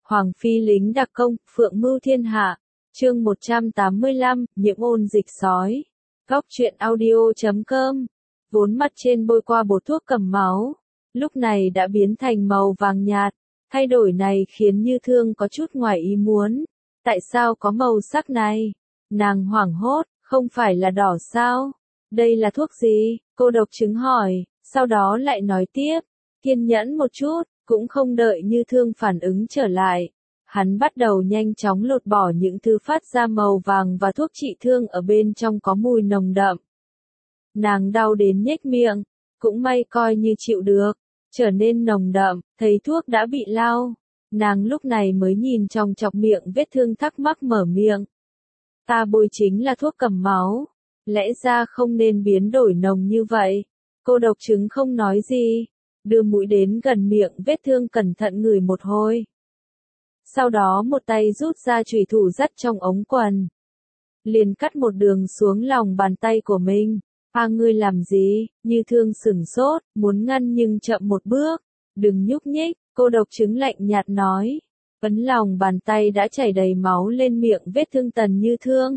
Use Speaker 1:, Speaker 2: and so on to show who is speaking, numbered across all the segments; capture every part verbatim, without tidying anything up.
Speaker 1: Hoàng phi lính đặc công, phượng mưu thiên hạ. Chương một trăm tám mươi lăm, nhiễm ôn dịch sói. Góc truyện audio chấm com. Vốn mặt trên bôi qua bột thuốc cầm máu, lúc này đã biến thành màu vàng nhạt. Thay đổi này khiến Như Thương có chút ngoài ý muốn. Tại sao có màu sắc này? Nàng hoảng hốt, không phải là đỏ sao? Đây là thuốc gì? Cô độc chứng hỏi, sau đó lại nói tiếp. Kiên nhẫn một chút, cũng không đợi Như Thương phản ứng trở lại. Hắn bắt đầu nhanh chóng lột bỏ những thứ phát ra màu vàng và thuốc trị thương ở bên trong có mùi nồng đậm. Nàng đau đến nhếch miệng, cũng may coi như chịu được, trở nên nồng đậm, thấy thuốc đã bị lau. Nàng lúc này mới nhìn trong chọc miệng vết thương thắc mắc mở miệng. Ta bôi chính là thuốc cầm máu, lẽ ra không nên biến đổi nồng như vậy. Cô độc chứng không nói gì, đưa mũi đến gần miệng vết thương cẩn thận ngửi một hồi. Sau đó một tay rút ra chùy thủ dắt trong ống quần. Liền cắt một đường xuống lòng bàn tay của mình. À ngươi làm gì? Như Thương sửng sốt, muốn ngăn nhưng chậm một bước. Đừng nhúc nhích, cô độc chứng lạnh nhạt nói. Ấn lòng bàn tay đã chảy đầy máu lên miệng vết thương Tần Như Thương.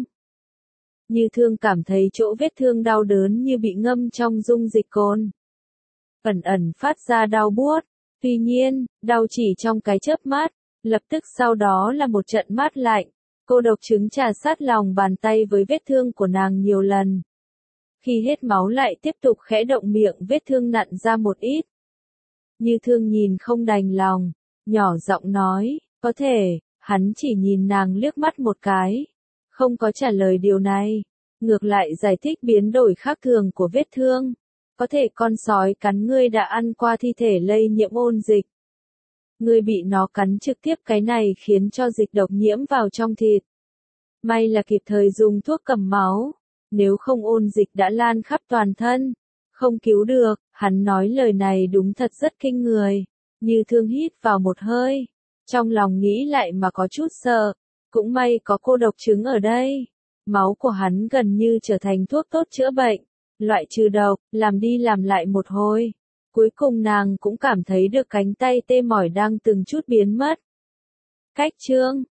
Speaker 1: Như Thương cảm thấy chỗ vết thương đau đớn như bị ngâm trong dung dịch cồn. Ẩn ẩn phát ra đau buốt. Tuy nhiên, đau chỉ trong cái chớp mắt. Lập tức sau đó là một trận mát lạnh. Cô độc chứng trà sát lòng bàn tay với vết thương của nàng nhiều lần. Khi hết máu lại tiếp tục khẽ động miệng vết thương nặn ra một ít. Như Thương nhìn không đành lòng, nhỏ giọng nói, có thể, hắn chỉ nhìn nàng liếc mắt một cái. Không có trả lời điều này, ngược lại giải thích biến đổi khác thường của vết thương. Có thể con sói cắn ngươi đã ăn qua thi thể lây nhiễm ôn dịch. Ngươi bị nó cắn trực tiếp, cái này khiến cho dịch độc nhiễm vào trong thịt. May là kịp thời dùng thuốc cầm máu, nếu không ôn dịch đã lan khắp toàn thân, không cứu được. Hắn nói lời này đúng thật rất kinh người. Như Thương hít vào một hơi, trong lòng nghĩ lại mà có chút sợ. Cũng may có cô độc chứng ở đây. Máu của hắn gần như trở thành thuốc tốt chữa bệnh, loại trừ độc, làm đi làm lại một hồi. Cuối cùng nàng cũng cảm thấy được cánh tay tê mỏi đang từng chút biến mất. Cách chương